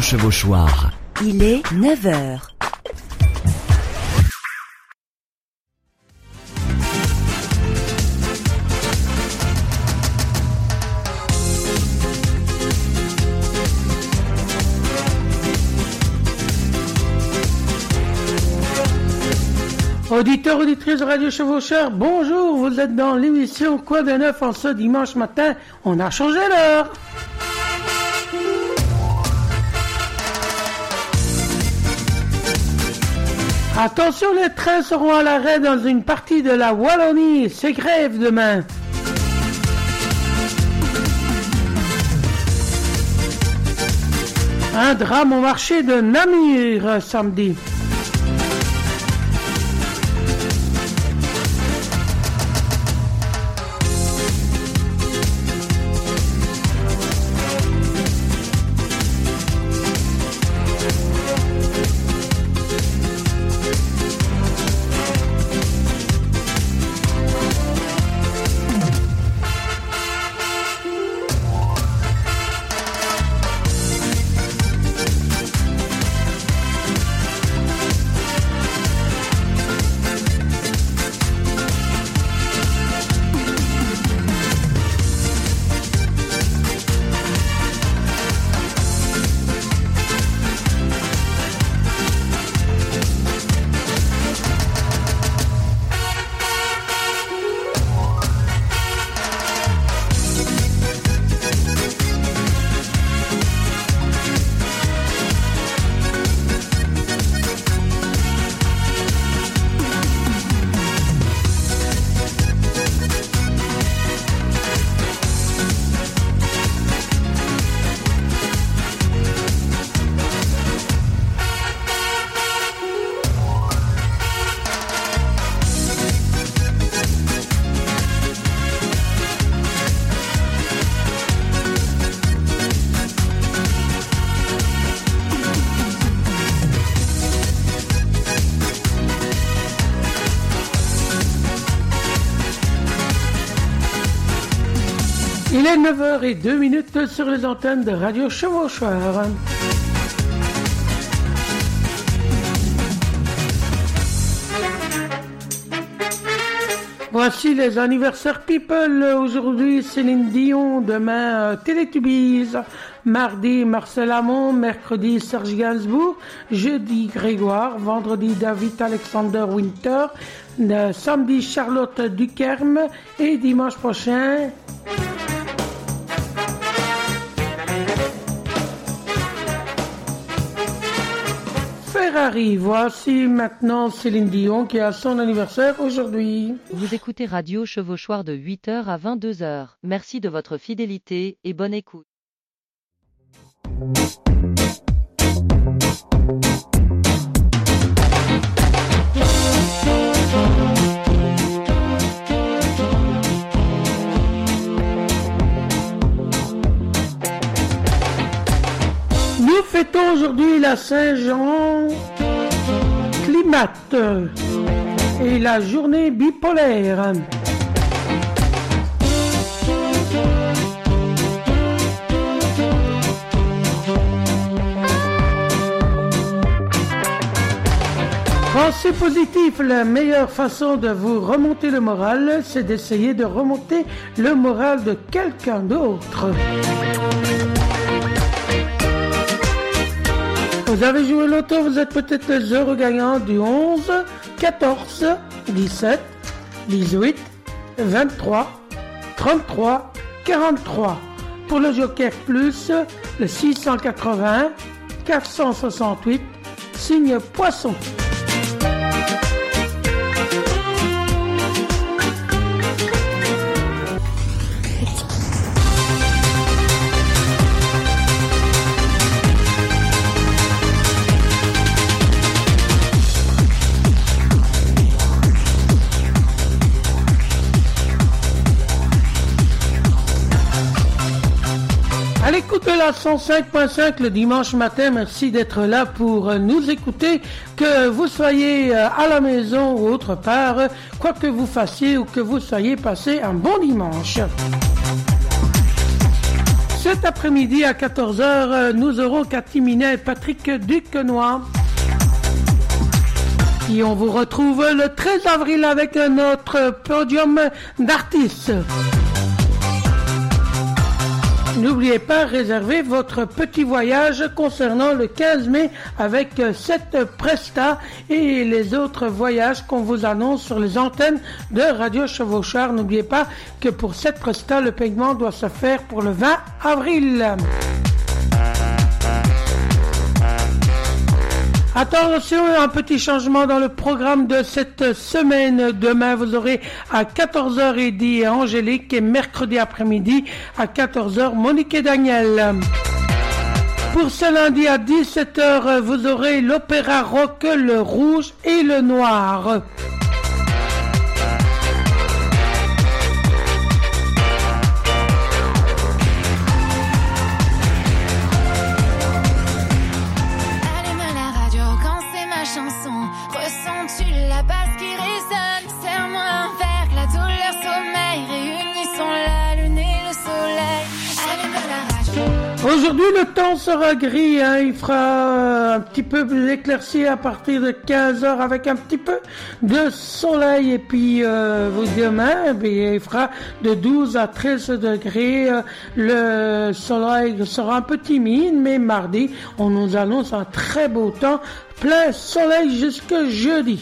Chevauchoir. Il est 9h. Auditeurs, auditrices de Radio Chevaucheur, bonjour, vous êtes dans l'émission Quoi de neuf en ce dimanche matin, on a changé l'heure. Attention, les trains seront à l'arrêt dans une partie de la Wallonie, c'est grève demain. Un drame au marché de Namur samedi. Il est 9h02 sur les antennes de Radio Chevauchoir. Voici les anniversaires people. Aujourd'hui Céline Dion, demain Télétubies, mardi Marcel Amont, mercredi Serge Gainsbourg, jeudi Grégoire, vendredi David Alexander Winter, samedi Charlotte Dukerme et dimanche prochain Ferrari. Voici maintenant Céline Dion qui a son anniversaire aujourd'hui. Vous écoutez Radio Chevauchoir de 8h à 22h. Merci de votre fidélité et bonne écoute. Nous fêtons aujourd'hui la Saint-Jean Climate et la journée bipolaire. Pensez positif, la meilleure façon de vous remonter le moral, c'est d'essayer de remonter le moral de quelqu'un d'autre. Vous avez joué l'auto, vous êtes peut-être les heureux gagnants du 11, 14, 17, 18, 23, 33, 43. Pour le Joker Plus, le 680, 468, signe Poisson. À l'écoute de la 105.5 le dimanche matin, merci d'être là pour nous écouter, que vous soyez à la maison ou autre part, quoi que vous fassiez ou que vous soyez passé un bon dimanche. Cet après-midi à 14h, nous aurons Cathy Minet et Patrick Duquenois. Et on vous retrouve le 13 avril avec notre podium d'artistes. N'oubliez pas, réservez votre petit voyage concernant le 15 mai avec cette presta et les autres voyages qu'on vous annonce sur les antennes de Radio Chevaucheur. N'oubliez pas que pour cette presta, le paiement doit se faire pour le 20 avril. Attention, un petit changement dans le programme de cette semaine. Demain, vous aurez à 14h Eddie et Angélique et mercredi après-midi à 14h Monique et Daniel. Pour ce lundi à 17h, vous aurez l'opéra rock Le Rouge et le Noir. Aujourd'hui, le temps sera gris, il fera un petit peu éclairci à partir de 15h avec un petit peu de soleil. Et puis, demain, il fera de 12 à 13 degrés. Le soleil sera un peu timide, mais mardi, on nous annonce un très beau temps, plein soleil jusque jeudi.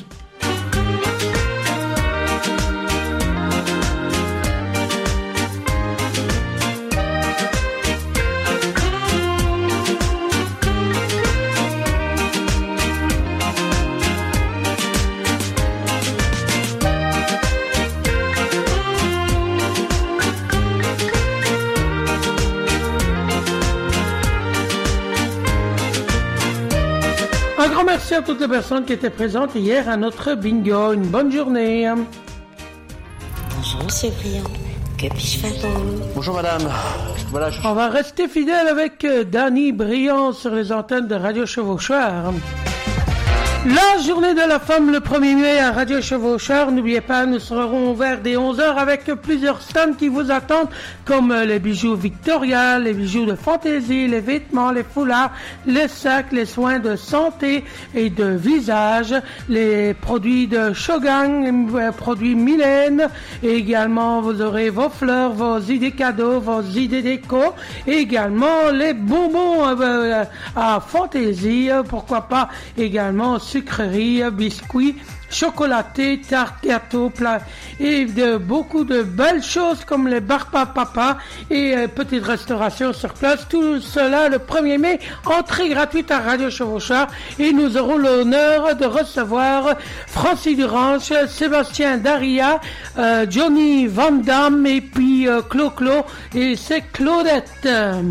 Un grand merci à toutes les personnes qui étaient présentes hier à notre bingo. Une bonne journée. Bonjour Monsieur Briand, que puis-je faire pour vous? Bonjour madame. Voilà, On va rester fidèle avec Danny Briand sur les antennes de Radio Chevaucheur. La journée de la femme le 1er mai à Radio Chevaucheur. N'oubliez pas, nous serons ouverts dès 11h avec plusieurs stands qui vous attendent, comme les bijoux Victoria, les bijoux de fantaisie, les vêtements, les foulards, les sacs, les soins de santé et de visage, les produits de Shogun, les produits Mylène, et également vous aurez vos fleurs, vos idées cadeaux, vos idées déco, et également les bonbons à fantaisie, pourquoi pas également sucreries, biscuits, chocolatés, tartes, gâteaux, plats et beaucoup de belles choses comme les barpas papa et petite restauration sur place. Tout cela le 1er mai, entrée gratuite à Radio Chevaucheur, et nous aurons l'honneur de recevoir Francis Durange, Sébastien Daria, Johnny Van Damme et puis Clo-Clo et c'est Claudette.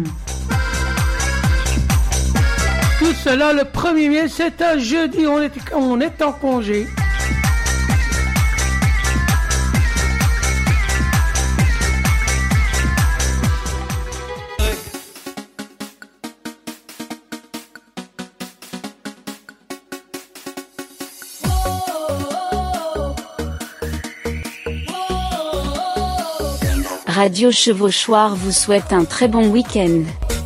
Tout cela le 1er mai, c'est un jeudi, on est en congé. Radio Chevauchoir vous souhaite un très bon week-end.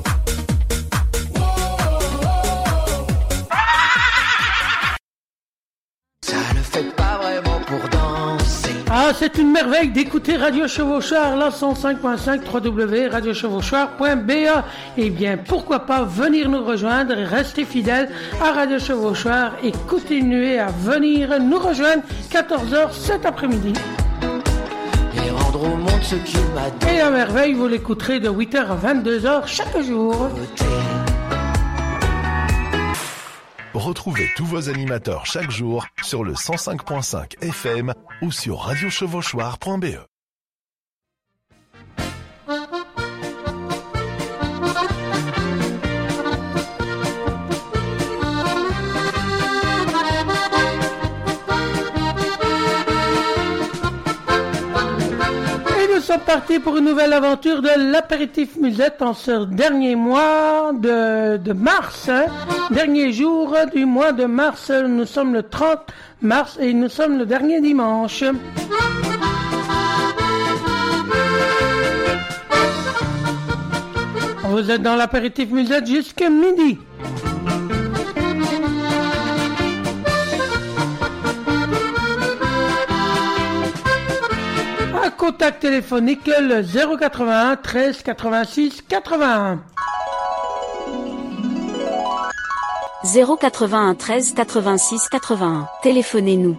Ah, c'est une merveille d'écouter Radio Chevaucheur, la 105.5 www.radiochevauchoir.be. Eh bien, pourquoi pas venir nous rejoindre et rester fidèle à Radio Chevaucheur et continuer à venir nous rejoindre 14h cet après-midi. Et rendre au monde ce qu'il m'a donné. Et à merveille, vous l'écouterez de 8h à 22h chaque jour. Retrouvez tous vos animateurs chaque jour sur le 105.5 FM ou sur radiochevauchoir.be. Nous sommes partis pour une nouvelle aventure de l'apéritif musette en ce dernier mois de mars, dernier jour du mois de mars. Nous sommes le 30 mars et nous sommes le dernier dimanche. Vous êtes dans l'apéritif musette jusqu'à midi. Un contact téléphonique le 081 13 86 81. 081 13 86 81. Téléphonez-nous.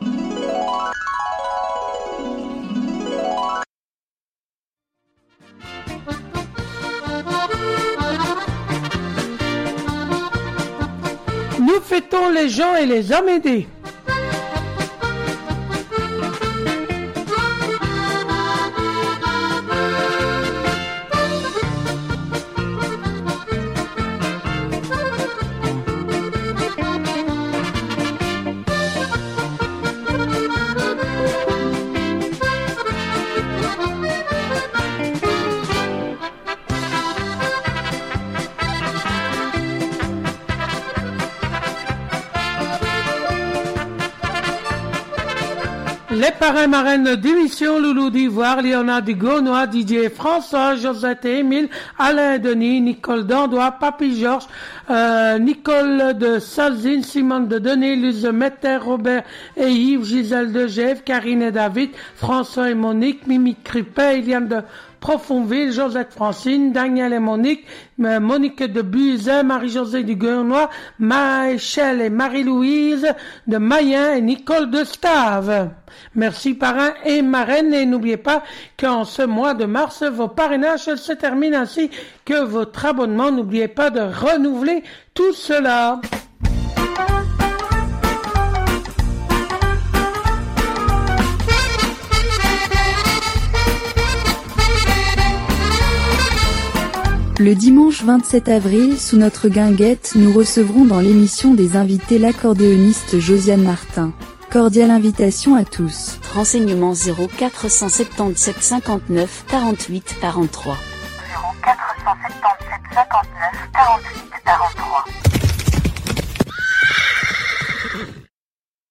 Nous fêtons les gens et les hommes aidés. Les parrains marraines d'émission Loulou d'Ivoire, Léonard Dugonois, Didier François, Josette et Émile, Alain Denis, Nicole Dandois, Papy Georges, Nicole de Salzine, Simone de Denis, Luz de Metter, Robert et Yves, Gisèle de Gève, Karine et David, François et Monique, Mimi Cripet, Eliane de Profonville, Josette Francine, Daniel et Monique, Monique de Buzet, Marie-Josée du Guernois, Maëchelle et Marie-Louise de Mayen et Nicole de Stave. Merci parrains et marraines et n'oubliez pas qu'en ce mois de mars, vos parrainages se terminent ainsi que votre abonnement. N'oubliez pas de renouveler tout cela. Le dimanche 27 avril, sous notre guinguette, nous recevrons dans l'émission des invités l'accordéoniste Josiane Martin. Cordiale invitation à tous. Renseignements 0477 59 48 43. 0477 59 48